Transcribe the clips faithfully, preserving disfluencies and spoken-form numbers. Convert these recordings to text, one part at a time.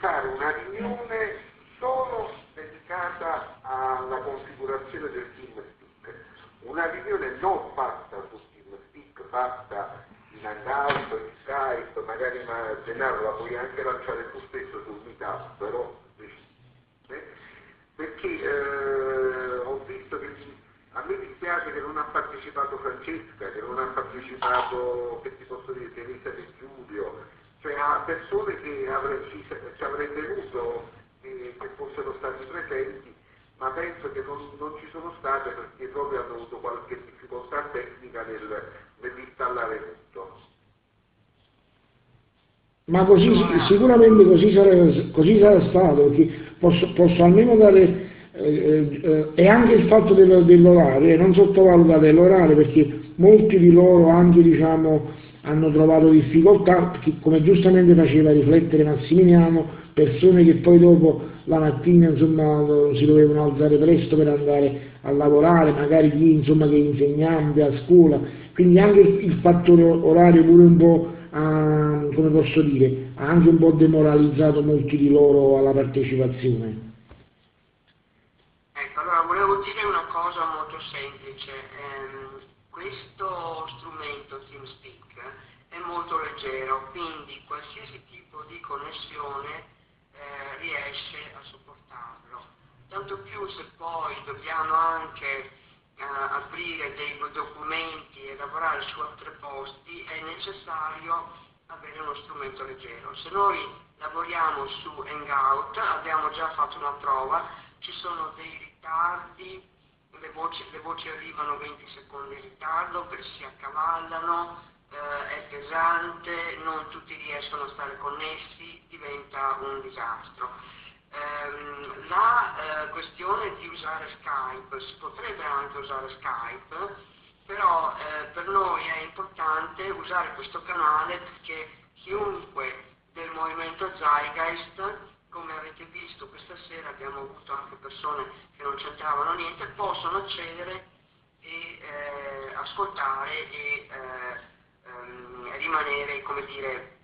fare una riunione solo dedicata alla configurazione del TeamSpeak, una riunione non fatta su TeamSpeak, fatta in Hangout, in Skype, magari ma Gennaro la puoi anche lanciare tu stesso sul Meetup, però eh? perché eh, ho visto che a me dispiace che non ha partecipato Francesca, che non ha partecipato, che ti posso dire, Teresa De Giulio, cioè a persone che avrei, ci, ci avrei tenuto che, che fossero stati presenti, ma penso che non, non ci sono state perché proprio hanno avuto qualche difficoltà tecnica nel, nell'installare tutto. Ma così, sicuramente così sarà, così sarà stato, perché posso, posso almeno dare, eh, eh, e anche il fatto del, dell'orario, e non sottovalutate l'orario, perché molti di loro anche, diciamo, hanno trovato difficoltà, perché come giustamente faceva riflettere Massimiliano, persone che poi dopo la mattina, insomma, si dovevano alzare presto per andare a lavorare, magari chi, insomma, che è insegnante a scuola, quindi anche il, il fattore orario pure un po', ha, come posso dire, ha anche un po' demoralizzato molti di loro alla partecipazione. Ecco, allora volevo dire una cosa molto semplice. Ehm, questo strumento TeamSpeak è molto leggero, quindi qualsiasi tipo di connessione eh, riesce a sopportarlo. Tanto più se poi dobbiamo anche eh, aprire dei documenti e lavorare su altri posti, è necessario avere uno strumento leggero. Se noi lavoriamo su Hangout, abbiamo già fatto una prova, ci sono dei ritardi, le voci, le voci arrivano venti secondi in ritardo, si accavallano, eh, è pesante, non tutti riescono a stare connessi, diventa un disastro. Ehm, la eh, questione di usare Skype, si potrebbe anche usare Skype, però eh, per noi è importante usare questo canale perché chiunque del movimento Zeitgeist, come avete visto questa sera abbiamo avuto anche persone che non c'entravano niente, possono accedere e eh, ascoltare e eh, ehm, rimanere, come dire,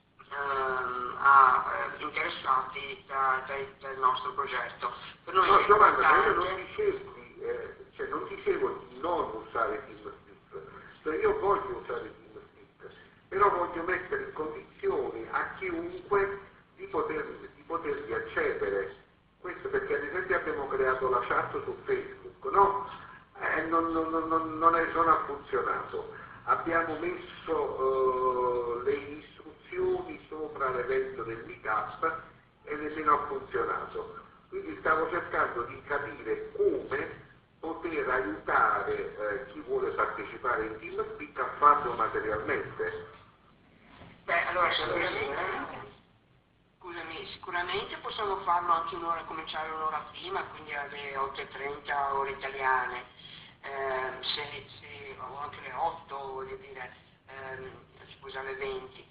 ehm, a, eh, interessati da, da, dal nostro progetto. Per noi no, è Giovanna, importante... io non dicevo, eh, cioè non dicevo di non usare TeamSpeak, cioè io voglio usare TeamSpeak, però voglio mettere in condizioni a chiunque di poter, di potervi accedere. Questo perché ad esempio abbiamo creato la chat su Facebook, no? Eh, non, non, non, non, è, non ha funzionato. Abbiamo messo uh, le istruzioni sopra l'evento del Meetup e nemmeno ha funzionato. Quindi stavo cercando di capire come poter aiutare eh, chi vuole partecipare in TeamSpeak a farlo materialmente. Beh, allora sicuramente, scusami, sicuramente possiamo farlo anche un'ora, cominciare un'ora prima, quindi alle otto e trenta ore italiane, eh, se, se, o anche alle otto, voglio dire, ehm, scusa, alle venti.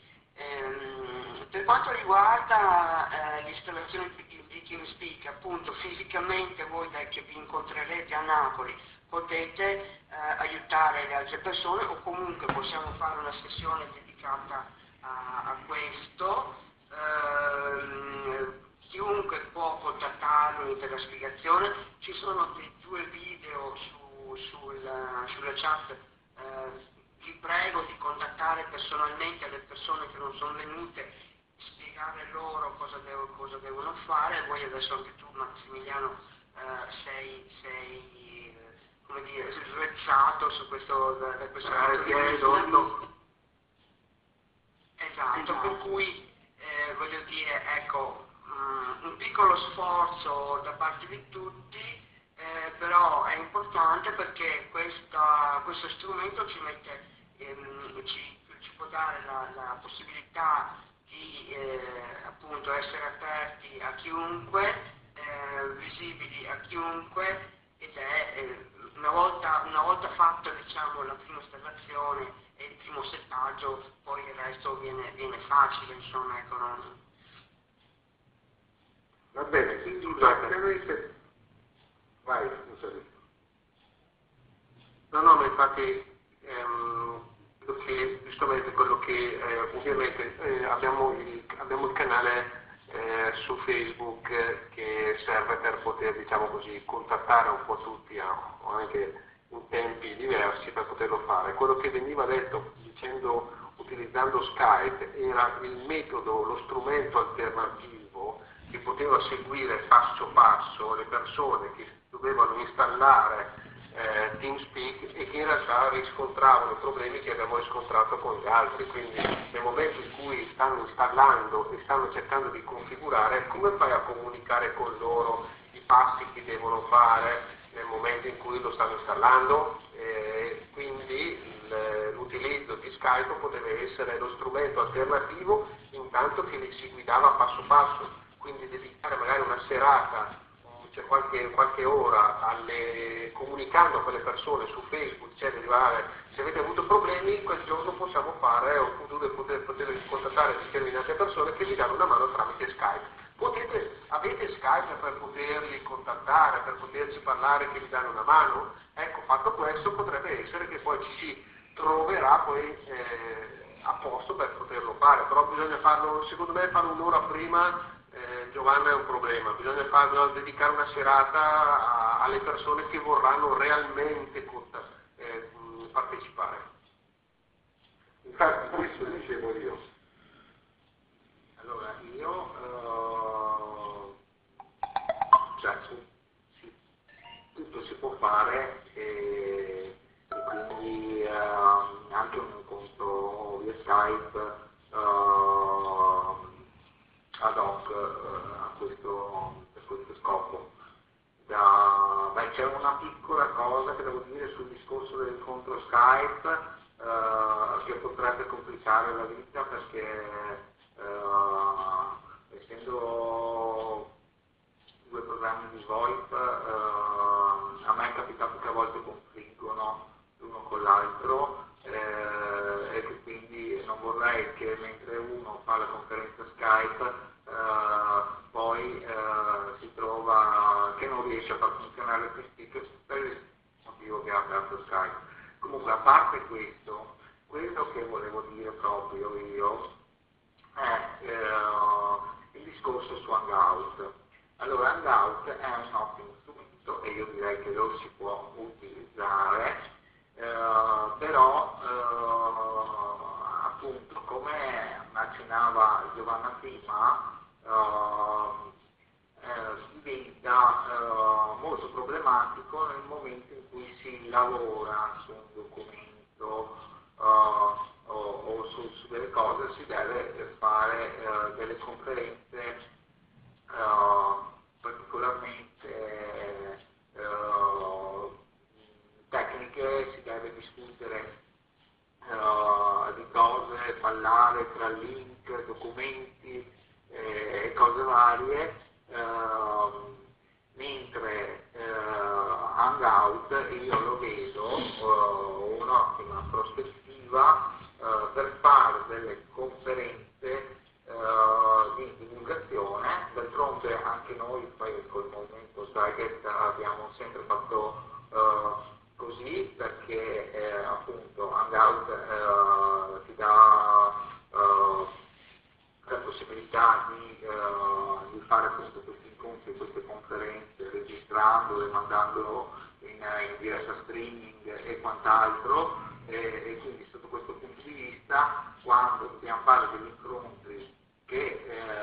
Ehm, per quanto riguarda eh, l'installazione di, di TeamSpeak, appunto fisicamente voi da, che vi incontrerete a Napoli potete eh, aiutare le altre persone o comunque possiamo fare una sessione dedicata a, a questo. Ehm, chiunque può contattarmi per la spiegazione, ci sono dei due video su, sul, sulla chat. Eh, vi prego di contattare personalmente le persone che non sono venute, spiegare loro cosa, devo, cosa devono fare. Voi adesso anche tu Massimiliano eh, sei, sei eh, come dire, svezzato su questo, da, da questo punto di vista. Esatto, per cui eh, voglio dire, ecco, mh, un piccolo sforzo da parte di tutti, eh, però è importante perché questa, questo strumento ci mette, ehm, ci, ci può dare la, la possibilità di eh, appunto essere aperti a chiunque, eh, visibili a chiunque, ed è eh, una volta, una volta fatta, diciamo, la prima installazione e il primo settaggio, poi il resto viene, viene facile, insomma, ecco, non... Va bene, quindi praticamente... Vai, scusami. No, no, ma infatti ehm, quello che, giustamente quello che eh, ovviamente eh, abbiamo, il, abbiamo il canale eh, eh, su Facebook eh, che serve per poter, diciamo così, contattare un po' tutti, eh, anche in tempi diversi per poterlo fare. Quello che veniva detto dicendo utilizzando Skype era il metodo, lo strumento alternativo che poteva seguire passo passo le persone che dovevano installare eh, TeamSpeak e che in realtà riscontravano i problemi che abbiamo riscontrato con gli altri. Quindi nel momento in cui stanno installando e stanno cercando di configurare, come fai a comunicare con loro i passi che devono fare nel momento in cui lo stanno installando? Eh, quindi l'utilizzo di Skype poteva essere lo strumento alternativo intanto che li si guidava passo passo, quindi dedicare magari una serata, cioè qualche, qualche ora alle, comunicando con le persone su Facebook, cioè di arrivare, se avete avuto problemi quel giorno possiamo fare, oppure poter, poter contattare determinate persone che vi danno una mano tramite Skype. Potete, avete Skype per poterli contattare, per poterci parlare, che vi danno una mano? Ecco, fatto questo potrebbe essere che poi ci si troverà poi eh, a posto per poterlo fare, però bisogna farlo, secondo me farlo un'ora prima, eh, Giovanna, è un problema, bisogna farlo, dedicare una serata a, alle persone che vorranno realmente eh, partecipare. Infatti questo dicevo io. Allora, io, uh, cioè, sì, tutto si può fare e, e quindi uh, anche un incontro via Skype uh, ad hoc uh, a questo, per questo scopo. Da, beh, c'è una piccola cosa che devo dire sul discorso dell'incontro Skype uh, che potrebbe complicare la vita perché Uh, essendo due programmi di VoIP, uh, a me è capitato che a volte confliggono l'uno con l'altro eh, e che quindi non vorrei che mentre uno fa la conferenza Skype uh, poi uh, si trova che non riesce a far funzionare il speaker per il motivo che ha aperto Skype. Comunque, a parte questo, quello che volevo dire proprio io è eh, il discorso su Hangout. Allora, Hangout è un ottimo strumento e io direi che lo si può utilizzare, eh, però eh, appunto come accennava Giovanna prima, eh, eh, diventa eh, molto problematico nel momento in cui si lavora su un documento uh, o, o su, su delle cose, si deve fare uh, delle conferenze uh, particolarmente uh, tecniche, si deve discutere uh, di cose, parlare tra link, documenti e eh, cose varie, uh, mentre uh, Hangout io lo vedo uh, un'ottima prospettiva uh, per fare delle conferenze uh, di divulgazione. D'altronde anche noi poi col movimento Target abbiamo sempre fatto uh, così, perché eh, appunto Hangout uh, ti dà uh, la possibilità di, uh, di fare appunto questi incontri, queste conferenze, registrandole, mandandolo in, in diretta streaming e quant'altro, e, e quindi sotto questo punto di vista, quando dobbiamo fare degli incontri che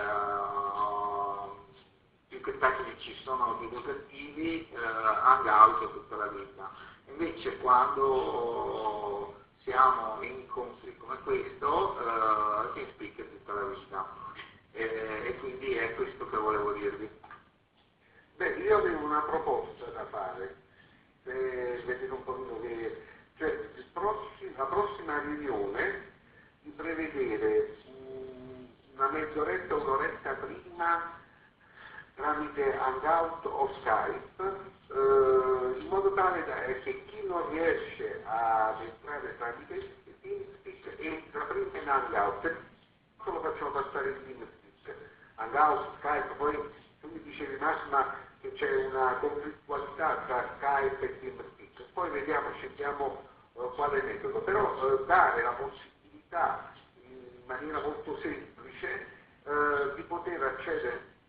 uh, più che tecnici sono divulgativi, uh, Hangout è tutta la vita. Invece quando siamo in incontri come questo, uh, TeamSpeak è tutta la vita, e, e quindi è questo che volevo dirvi. Beh, io avevo una proposta da fare, se vedete un po' che, cioè il prossimo, la prossima riunione di prevedere um, una mezz'oretta, un'oretta prima tramite Hangout o Skype, eh, in modo tale da, eh, che chi non riesce ad entrare tramite TeamSpeak entra prima in Hangout, lo facciamo passare in TeamSpeak, Hangout, Skype, poi tu mi dicevi Massima che c'è una conflittualità tra Skype e TeamSpeak, poi vediamo, scegliamo uh, quale metodo, però uh, dare la possibilità in maniera molto semplice uh, di poter accedere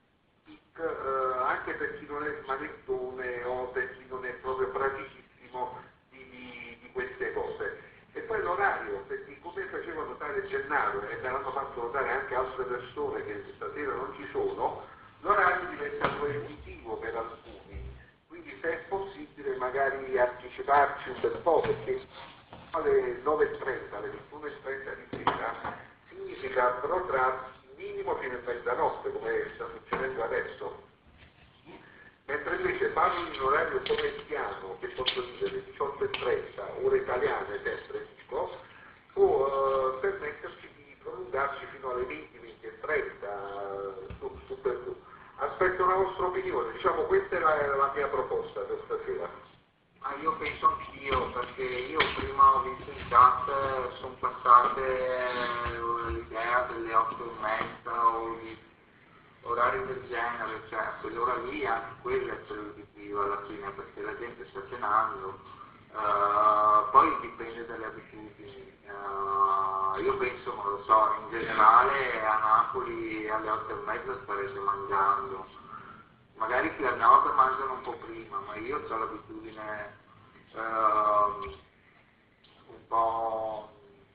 eh, anche per chi non è smanettone o per chi non è proprio praticissimo di, di, di queste cose. E poi l'orario, perché come faceva notare Gennaro e me l'hanno fatto notare anche altre persone che stasera non ci sono, l'orario diventa proibitivo per alcuni, quindi se è possibile magari anticiparci un bel po', perché alle nove e trenta, alle ventuno e trenta di sera significa protrarsi minimo fino a mezzanotte, come sta succedendo adesso. Mentre invece parlo in orario pomeridiano, che posso dire alle diciotto e trenta, ore italiane sempre dico, può eh, permetterci di prolungarci fino alle venti, venti e trenta, su, su per giù. Aspetto la vostra opinione, diciamo questa era la mia proposta per stasera. Ma io penso anch'io, perché io prima ho visto in chat, sono passate eh, l'idea delle otto e mezza o di orari del genere, cioè quell'ora lì anche quella è proibitiva alla fine, perché la gente sta cenando, uh, poi dipende dalle abitudini. Uh, io penso, non lo so, in generale a Napoli alle otto e mezza starete mangiando. Magari qui al nord mangiano un po' prima, ma io ho l'abitudine uh, un po'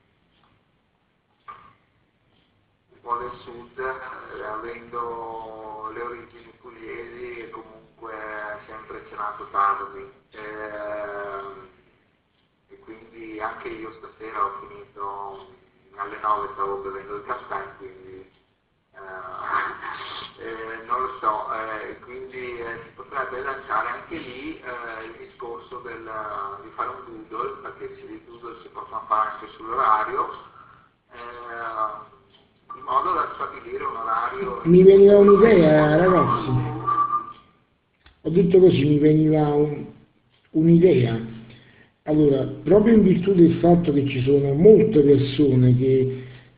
un po' del sud, eh, avendo le origini pugliesi e comunque sempre cenato tardi. Eh, e quindi anche io stasera ho finito alle nove, stavo bevendo il caffè, quindi Uh, eh, non lo so, eh, quindi eh, si potrebbe lanciare anche lì eh, il discorso del, di fare un doodle, perché i doodle si possono fare anche sull'orario, eh, in modo da stabilire un orario. Mi veniva un'idea, ragazzi, ho detto così, mi veniva un, un'idea. Allora, proprio in virtù del fatto che ci sono molte persone che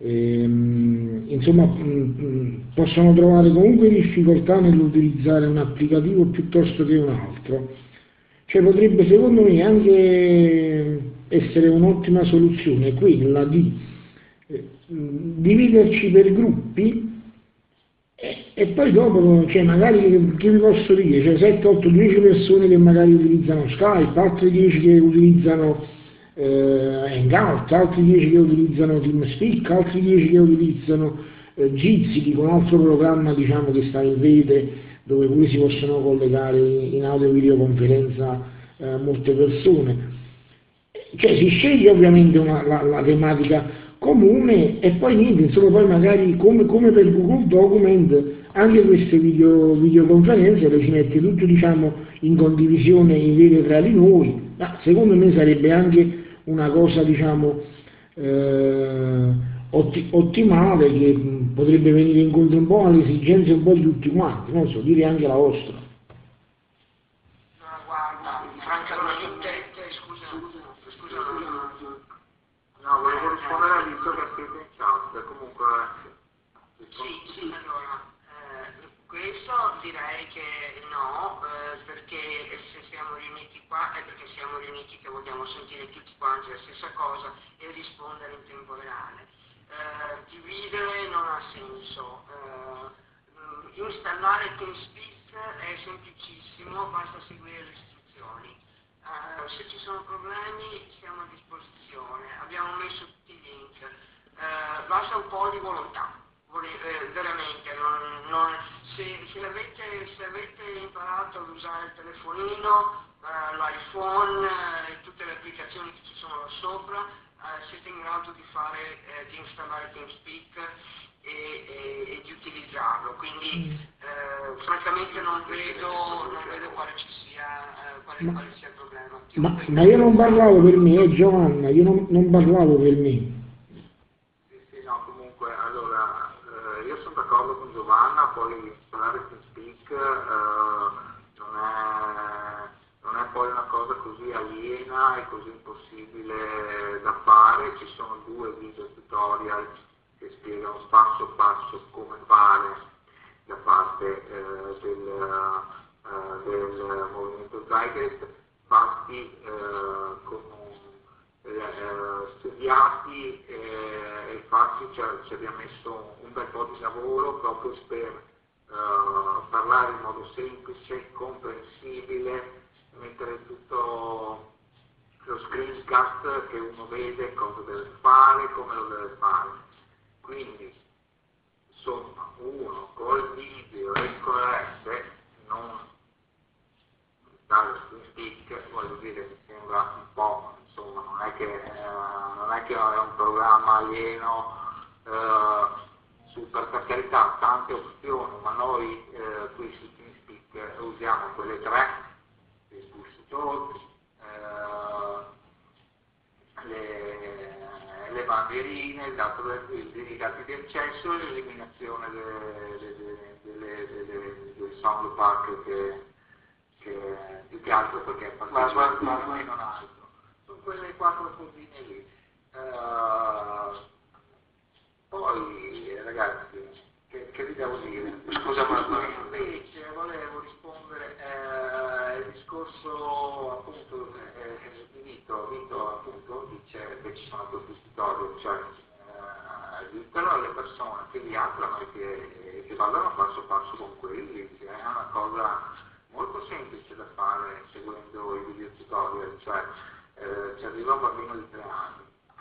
Ehm, insomma mh, possono trovare comunque difficoltà nell'utilizzare un applicativo piuttosto che un altro, cioè potrebbe secondo me anche essere un'ottima soluzione quella di eh, dividerci per gruppi e, e poi dopo, cioè magari, che vi posso dire, cioè sette, otto, dieci persone che magari utilizzano Skype, altri dieci che utilizzano Uh, Hangout, altri dieci che utilizzano TeamSpeak, altri dieci che utilizzano uh, Jitsi, con un altro programma diciamo che sta in rete dove pure si possono collegare in audio videoconferenza uh, molte persone. Cioè si sceglie ovviamente una, la, la tematica comune e poi niente, insomma poi magari come, come per Google Document anche queste video, videoconferenze le si mette tutto diciamo in condivisione in rete tra di noi, ma secondo me sarebbe anche una cosa diciamo eh, otti, ottimale che mh, potrebbe venire incontro un po' alle esigenze un po' di tutti quanti, non so, dire anche la vostra. No, guarda, francamente, scusa, scusa, no, volevo rispondere a Vito che ha scritto in chat, comunque sì, sì, allora, eh, questo direi che no, eh, perché se siamo riuniti qua è perché siamo riuniti che vogliamo sentire tutti quanti la stessa cosa e rispondere in tempo reale. Eh, dividere non ha senso. Eh, installare TeamSpeak è semplicissimo, basta seguire le istruzioni. Eh, se ci sono problemi siamo a disposizione, abbiamo messo tutti i link, eh, basta un po' di volontà. Eh, veramente, non, non, se, se, avete, se avete imparato ad usare il telefonino, eh, l'iPhone e eh, tutte le applicazioni che ci sono là sopra, eh, siete in grado di fare, eh, di installare TeamSpeak e, e, e di utilizzarlo, quindi eh, francamente non vedo, non vedo quale ci sia, eh, quale, ma, quale sia il problema. Ma, ma io non parlavo per me, eh, Giovanna, io non, non parlavo per me. Allora, eh, io sono d'accordo con Giovanna, poi installare TeamSpeak eh, non, è, non è poi una cosa così aliena e così impossibile da fare, ci sono due video tutorial che spiegano passo passo come fare da parte eh, del, eh, del movimento Zeitgeist, fatti eh, con Eh, studiati eh, e infatti cioè, ci abbiamo messo un bel po' di lavoro proprio per eh, parlare spiegare in modo semplice, comprensibile, mettere tutto lo screencast che uno vede cosa deve fare, come lo deve fare. Quindi, insomma, uno col video e con le rette non dare stick, voglio dire, mi sembra un po', insomma, non è che, eh, non è, che è un programma alieno, eh, super, per carità, tante opzioni, ma noi eh, qui su TeamSpeak usiamo quelle tre, il push talk, eh, le, le bandierine, il dato del, dei dati di accesso e l'eliminazione delle, delle, delle, delle, dei sound pack che, che più che altro perché partecipano ma, e non altro. Sono quelle quattro cosine lì. Uh, poi ragazzi, che, che vi devo dire? Scusa, ma invece volevo rispondere eh, al discorso appunto eh, di Vito. Vito appunto dice che ci sono questi tutorial, cioè eh, ditelo alle persone che vi aprono e che, che vadano passo passo con quelli, che è una cosa molto semplice da fare seguendo i video tutorial, cioè eh, ci arriva un bambino di tre anni.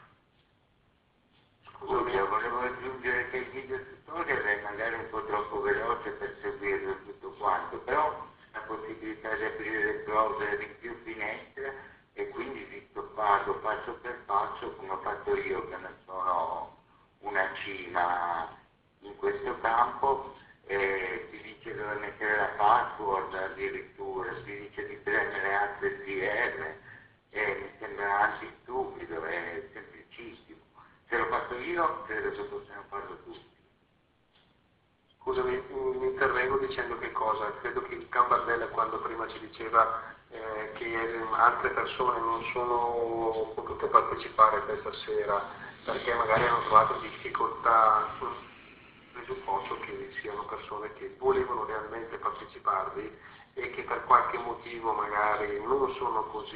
Scusami, volevo aggiungere che il video tutorial è magari un po' troppo veloce per seguirlo tutto quanto, però la possibilità di aprire le browser in più finestre e quindi di stopparlo passo per passo come ho fatto io, che non sono una cima in questo campo, eh, ti dice dove mettere la password addirittura, ti dice di premere H D R, eh, mi sembra anche stupido, è semplicissimo. Se l'ho fatto io, credo che possiamo farlo tutti. Scusami, mi intervengo dicendo che cosa? Credo che Gambardella quando prima ci diceva eh, che altre persone non sono potute partecipare questa sera perché magari hanno trovato difficoltà, presupposto che siano persone che volevano realmente parteciparvi e che per qualche motivo magari non sono così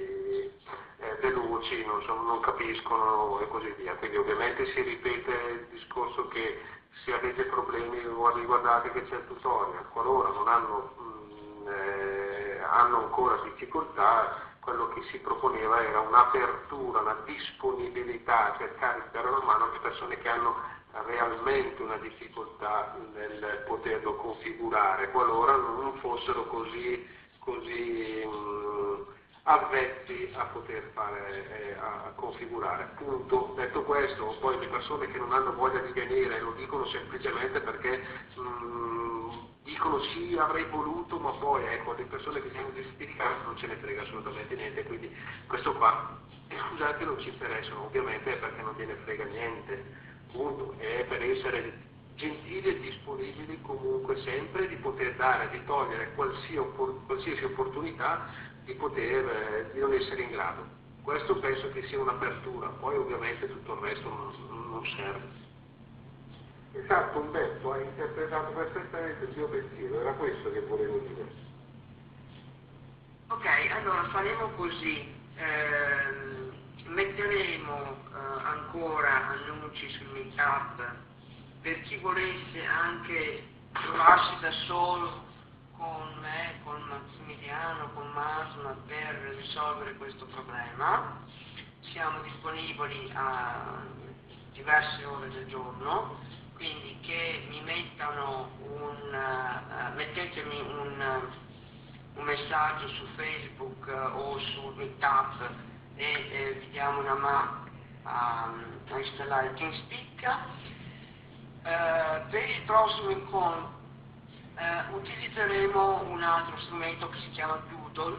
eh, veloci, non, sono, non capiscono e così via. Quindi ovviamente si ripete il discorso che se avete problemi riguardate che c'è il tutorial, qualora non hanno, mh, eh, hanno ancora difficoltà, quello che si proponeva era un'apertura, una disponibilità a cercare di dare una mano alle persone che hanno realmente una difficoltà nel poterlo configurare, qualora non fossero così, così mh, avvezzi a poter fare, eh, a, a configurare. Punto. Detto questo, poi le persone che non hanno voglia di venire lo dicono semplicemente perché mh, dicono sì, avrei voluto, ma poi ecco, le persone che siamo desistiti di casa non ce ne frega assolutamente niente, quindi questo qua, eh, scusate, non ci interessano, ovviamente è perché non gliene frega niente. Punto. È per essere gentili e disponibili comunque sempre di poter dare, di togliere qualsiasi, oppor- qualsiasi opportunità di poter, eh, di non essere in grado. Questo penso che sia un'apertura, poi ovviamente tutto il resto non, non serve. Esatto, Umberto, hai interpretato perfettamente il mio pensiero, era questo che volevo dire. Ok, allora faremo così. Ehm, metteremo eh, ancora annunci sul Meetup per chi volesse anche trovarsi da solo con me, con Massimiliano, con Masma per risolvere questo problema. Siamo disponibili a diverse ore del giorno, quindi che mi mettano un, uh, mettetemi un, uh, un messaggio su Facebook uh, o su Meetup e eh, vi diamo una mano a, a installare TeamSpeak. Uh, per il prossimo incontro uh, utilizzeremo un altro strumento che si chiama Doodle,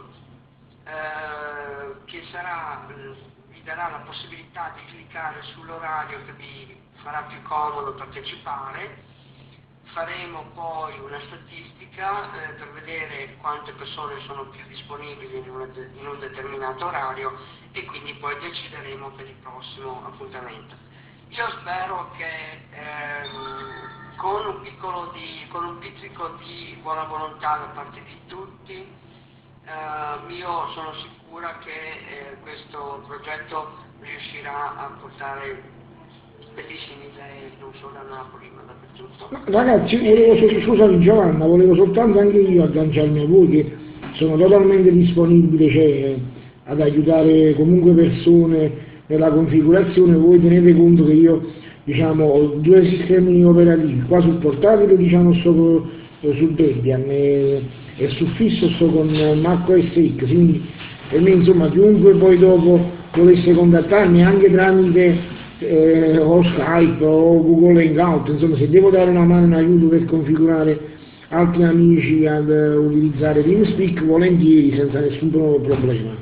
uh, che sarà, vi darà la possibilità di cliccare sull'orario che vi farà più comodo partecipare. Faremo poi una statistica eh, per vedere quante persone sono più disponibili in, una de- in un determinato orario e quindi poi decideremo per il prossimo appuntamento. Io spero che ehm, con, un piccolo di, con un pizzico di buona volontà da parte di tutti, eh, io sono sicura che eh, questo progetto riuscirà a portare Vedi simile non solo a Napoli ma dappertutto. No, ragazzi, volevo, scusami Giovanna, volevo soltanto anche io agganciarmi a voi che sono totalmente disponibile, cioè, ad aiutare comunque persone nella configurazione. Voi tenete conto che io, diciamo, ho due sistemi operativi, qua sul portatile, diciamo, sto eh, su Debian e, e sul fisso sto con Mac O S X, quindi per me, insomma, chiunque poi dopo volesse contattarmi anche tramite eh, o Skype o Google Hangout, insomma, se devo dare una mano in aiuto per configurare altri amici ad uh, utilizzare TeamSpeak, volentieri, senza nessun problema.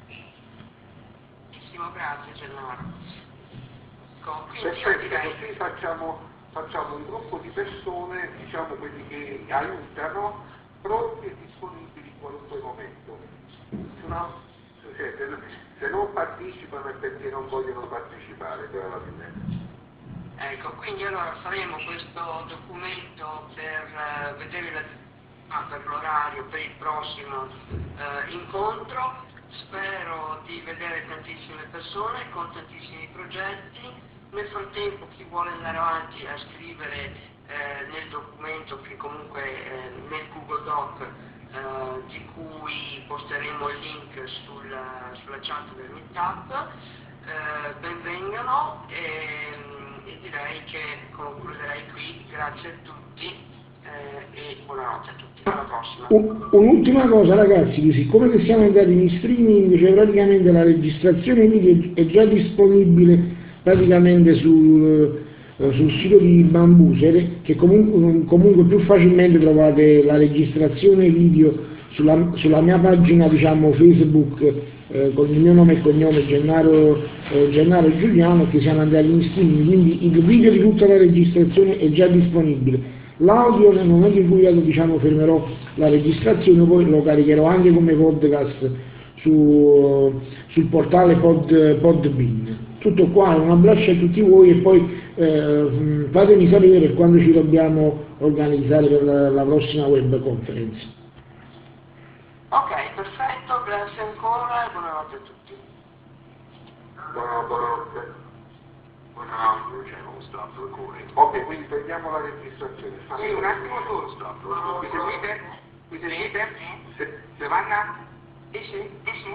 Grazie Gennaro. Perfetto, così facciamo, facciamo un gruppo di persone, diciamo quelli che aiutano, pronti e disponibili in qualunque momento. Se no, cioè, se, se non partecipano è perché non vogliono partecipare probabilmente. Ecco, quindi allora faremo questo documento per uh, vedere la, ah, per l'orario, per il prossimo uh, incontro. Spero di vedere tantissime persone con tantissimi progetti. Nel frattempo chi vuole andare avanti a scrivere eh, nel documento, che comunque eh, nel Google Doc, eh, di cui posteremo il link sulla, sulla chat del Meetup, eh, benvengano e, e direi che concluderei qui. Grazie a tutti. Eh, e buonanotte a tutti, alla prossima. Un'ultima cosa ragazzi, siccome che siamo andati in streaming, cioè praticamente la registrazione video è già disponibile praticamente sul, sul sito di Bambuser, che comunque, comunque più facilmente trovate la registrazione video sulla, sulla mia pagina, diciamo, Facebook, eh, con il mio nome e cognome Gennaro, eh, Gennaro Giuliano, che siamo andati in streaming, quindi il video di tutta la registrazione è già disponibile. L'audio nel momento in cui io, diciamo, fermerò la registrazione, poi lo caricherò anche come podcast su, sul portale Pod, Podbean. Tutto qua, un abbraccio a tutti voi e poi eh, fatemi sapere quando ci dobbiamo organizzare per la, la prossima web conference. Ok, perfetto, grazie ancora e buonanotte a tutti. Buonanotte. Buonanotte, c'è uno stop recording. Ok, quindi togliamo la registrazione. Sì, un attimo solo, stop. Mi sentite? Mi sentite? Se, Giovanna? Sì, sì, sì, sì.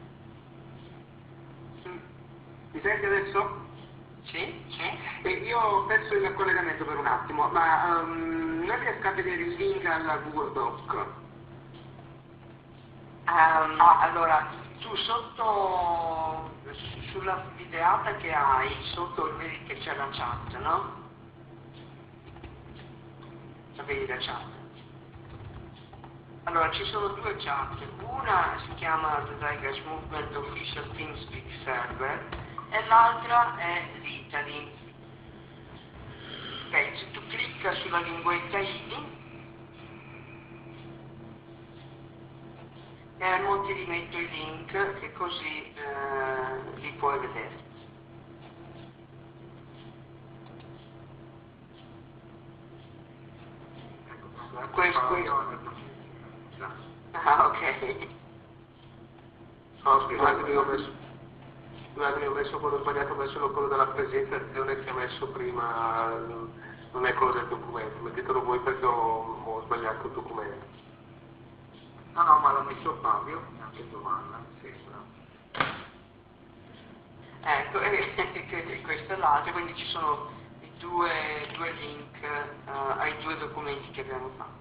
Mi senti adesso? Sì, sì. E io ho perso il collegamento per un attimo, ma um, non riesco a vedere il link alla Google Doc. Um, allora, tu sotto, sulla videata che hai, sotto vedi che c'è la chat, no? La vedi la chat? Allora, ci sono due chat, una si chiama The Tigers Movement Official TeamSpeak Server e l'altra è l'Italy. Ok, se tu clicca sulla linguetta I e mo ti rimetto i link e così eh, li puoi vedere. Questo, questo. Ah, ok. No, scusatemi, ho messo, scusatemi, ho messo quello sbagliato, ho messo quello della presentazione che ho messo prima, non è quello del documento, mettetelo voi perché ho, ho sbagliato il documento. No, no, ma l'ha messo Fabio, anche Giovanna, sembra. Ecco, e questo è l'altro, quindi ci sono i due, due link uh, ai due documenti che abbiamo fatto.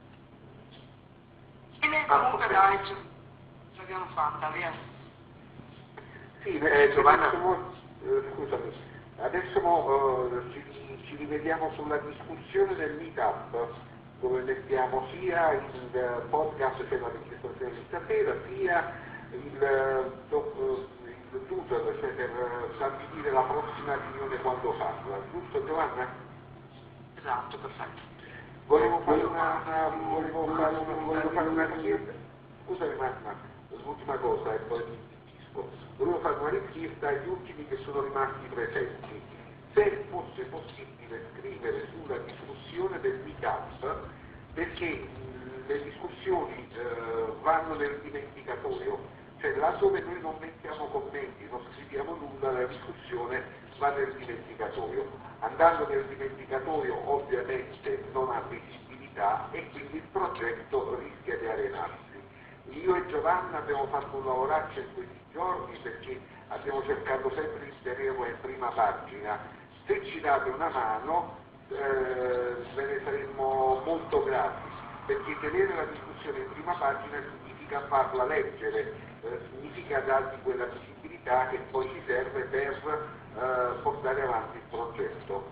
E comunque dai, ce l'abbiamo fatta, via. Sì, eh, Giovanna, adesso, eh, scusami, adesso mo, eh, ci, ci rivediamo sulla discussione del meetup, dove mettiamo sia il podcast, cioè la registrazione di stasera, sia il, do, il tutor, cioè per stabilire la prossima riunione quando farla, giusto Giovanna? Esatto, perfetto. Volevo fare una, una, volevo fare una, volevo fare una richiesta, scusami Marma, l'ultima cosa e poi ti disco. Volevo fare una richiesta agli ultimi che sono rimasti presenti. Se fosse possibile scrivere sulla discussione del meetup, perché mh, le discussioni eh, vanno nel dimenticatoio, cioè laddove noi non mettiamo commenti, non scriviamo nulla, la discussione va nel dimenticatoio. Andando nel dimenticatoio ovviamente non ha visibilità e quindi il progetto rischia di arenarsi. Io e Giovanna abbiamo fatto un lavoraccio in questi giorni perché abbiamo cercato sempre di tenerlo in prima pagina. Se ci date una mano eh, ve ne saremmo molto grati, perché tenere la discussione in prima pagina significa farla leggere, eh, significa dargli quella visibilità che poi ci serve per eh, portare avanti il progetto.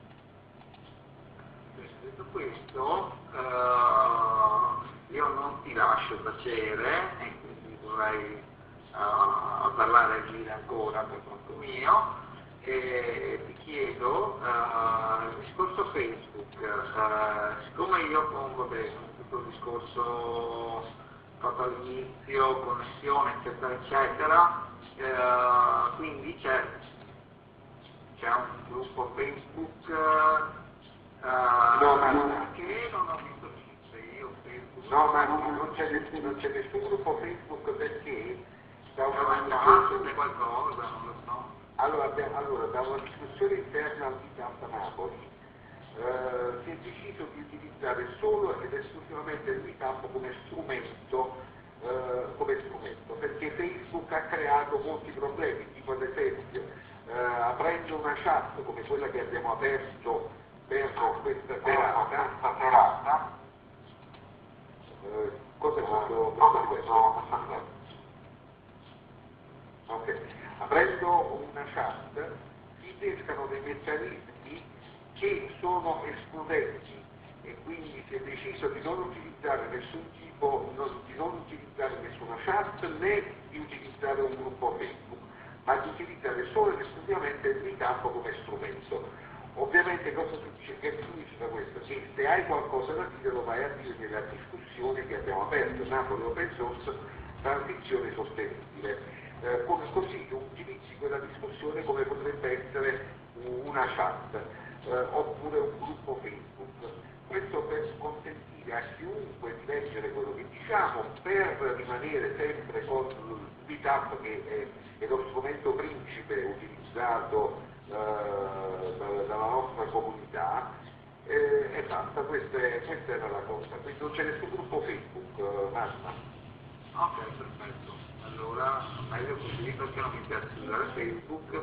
Detto questo, eh, io non ti lascio tacere e quindi vorrei uh, parlare a Gina ancora per conto mio e ti chiedo uh, il discorso Facebook, uh, siccome io pongo tutto il discorso fatto all'inizio, connessione eccetera eccetera, uh, quindi c'è, c'è un gruppo Facebook uh, No, ma non, che non ho visto niente, io Facebook. no, ma non, non, c'è nessun, non c'è nessun gruppo Facebook perché da una Ma discussione, c'è qualcosa, non lo so. allora, abbiamo- allora, da una discussione interna al Meetup Napoli eh, si è deciso di utilizzare solo ed esclusivamente il Meetup come strumento, eh, come strumento, perché Facebook ha creato molti problemi, tipo ad esempio eh, aprendo una chat come quella che abbiamo aperto per questa serata, questa serata eh, cosa è questo, questo questo? Ok, aprendo una chat si pescano dei meccanismi che sono escludenti e quindi si è deciso di non utilizzare nessun tipo, non, di non utilizzare nessuna chat né di utilizzare un gruppo Facebook, ma di utilizzare solo ed esclusivamente il Meetup come strumento. Ovviamente cosa succede? Che significa questo? Che se hai qualcosa da dire lo vai a dire nella discussione che abbiamo aperto, Napoli Open Source, transizione sostenibile. Eh, come così utilizzi quella discussione come potrebbe essere una chat eh, oppure un gruppo Facebook. Questo per consentire a chiunque di leggere quello che diciamo, per rimanere sempre con il Meetup che è, è lo strumento principe utilizzato Uh, dalla nostra comunità eh, e basta, questa, è, questa era la cosa, quindi non c'è nessun gruppo Facebook, uh, Marta. Ok, perfetto, allora meglio così perché non mi piace usare Facebook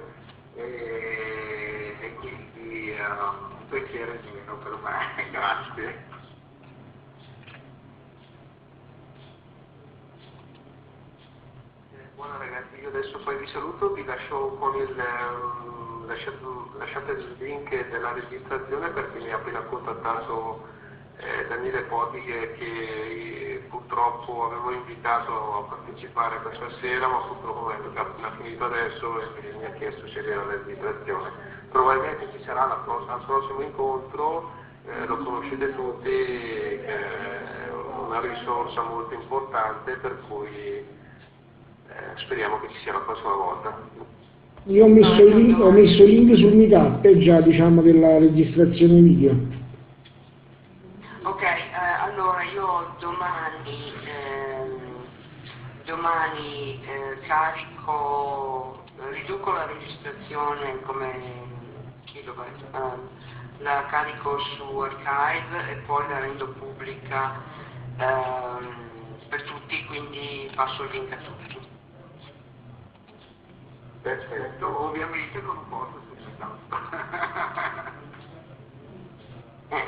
e, e quindi uh, un pensiero in meno per me, grazie. Buona ragazzi, io adesso poi vi saluto, vi lascio con il, um, lasciate, lasciate il link della registrazione perché mi ha appena contattato eh, Daniele Poti che, che purtroppo avevo invitato a partecipare questa sera, ma purtroppo mi ha appena finito adesso e mi ha chiesto se era la registrazione. Probabilmente ci sarà la prossima, al prossimo incontro, eh, lo conoscete tutti, che è una risorsa molto importante per cui Eh, speriamo che ci sia la prossima volta. Io ho messo il link, ho messo il link sul Meetup già, diciamo, della registrazione video. Ok, eh, allora io domani, ehm, domani eh, carico, riduco la registrazione come kilobyte, ehm, la carico su Archive e poi la rendo pubblica ehm, per tutti, quindi passo il link a tutti. Perfetto, Ovviamente con un posto su Meetup. Eh.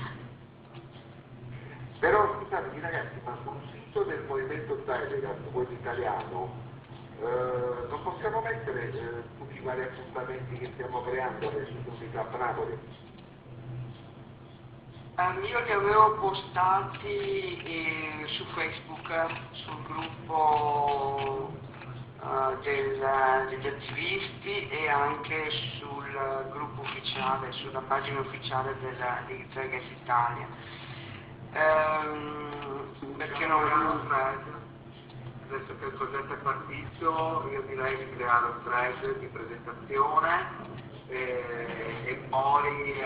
però scusatemi ragazzi, ma sul sito del movimento Telegram, quello italiano, eh, non possiamo mettere eh, tutti i vari appuntamenti che stiamo creando adesso su Meetup Napoli? Um, io li avevo postati eh, su Facebook, sul gruppo uh, del, degli attivisti e anche sul gruppo ufficiale, sulla pagina ufficiale della, di Zegas Italia. Um, perché non... un thread, adesso che il progetto è partito, io direi di creare un thread di presentazione e, e poi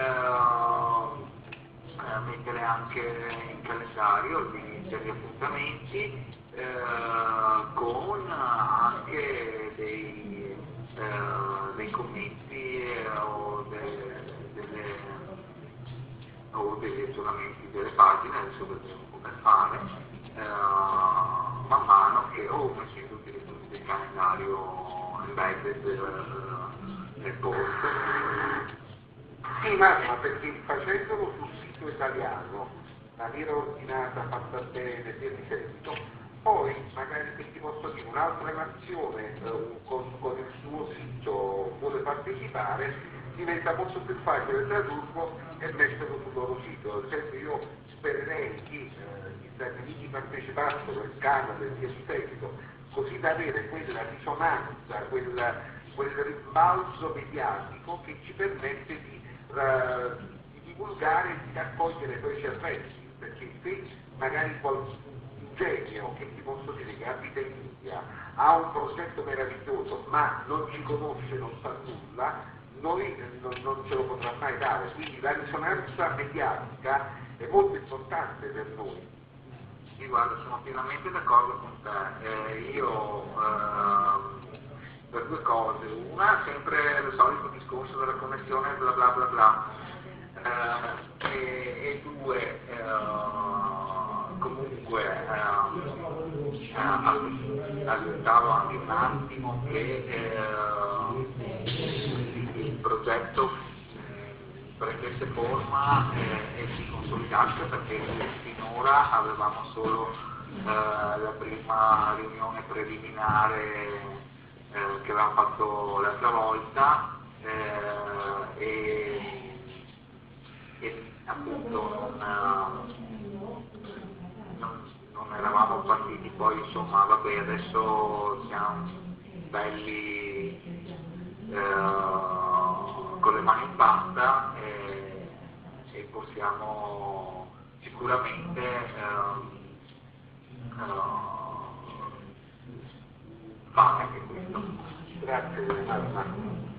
eh, mettere anche in calendario di, degli appuntamenti eh, con anche dei, eh, dei commenti eh, o delle, delle, o degli aggiornamenti delle pagine, adesso vedremo come fare, eh, man mano che o facendo addirittura del calendario embedded eh, nel post. Sì, ma, ma perché facendolo sul sito italiano, in maniera ordinata, fatta bene, via di seguito, poi magari se ti posso dire un'altra nazione eh, con, con il suo sito vuole partecipare, diventa molto più facile tradurlo e metterlo sul loro sito. Ad esempio io spererei che eh, gli Stati Uniti partecipassero, il Canada e via di seguito, così da avere quella risonanza, quel, quel rimbalzo mediatico che ci permette di di divulgare e di raccogliere poi cervelli, perché se magari qualcuno, un genio che ti posso dire che abita in India ha un progetto meraviglioso ma non ci conosce, non sa nulla, noi non, non ce lo potrà mai dare, quindi la risonanza mediatica è molto importante per noi. Sì, guarda, sono pienamente d'accordo con te. Eh, io eh, per due cose, una sempre il solito discorso della connessione bla bla bla bla eh, e, e due eh, comunque eh, eh, aspettavo anche un attimo che eh, il progetto prendesse forma eh, e si consolidasse, perché finora avevamo solo eh, la prima riunione preliminare Eh, che avevamo fatto l'altra volta eh, e, e appunto non, non, non eravamo partiti, poi insomma vabbè, adesso siamo belli eh, con le mani in pasta e, e possiamo sicuramente eh, eh, fare anche questo. Grazie, Marta.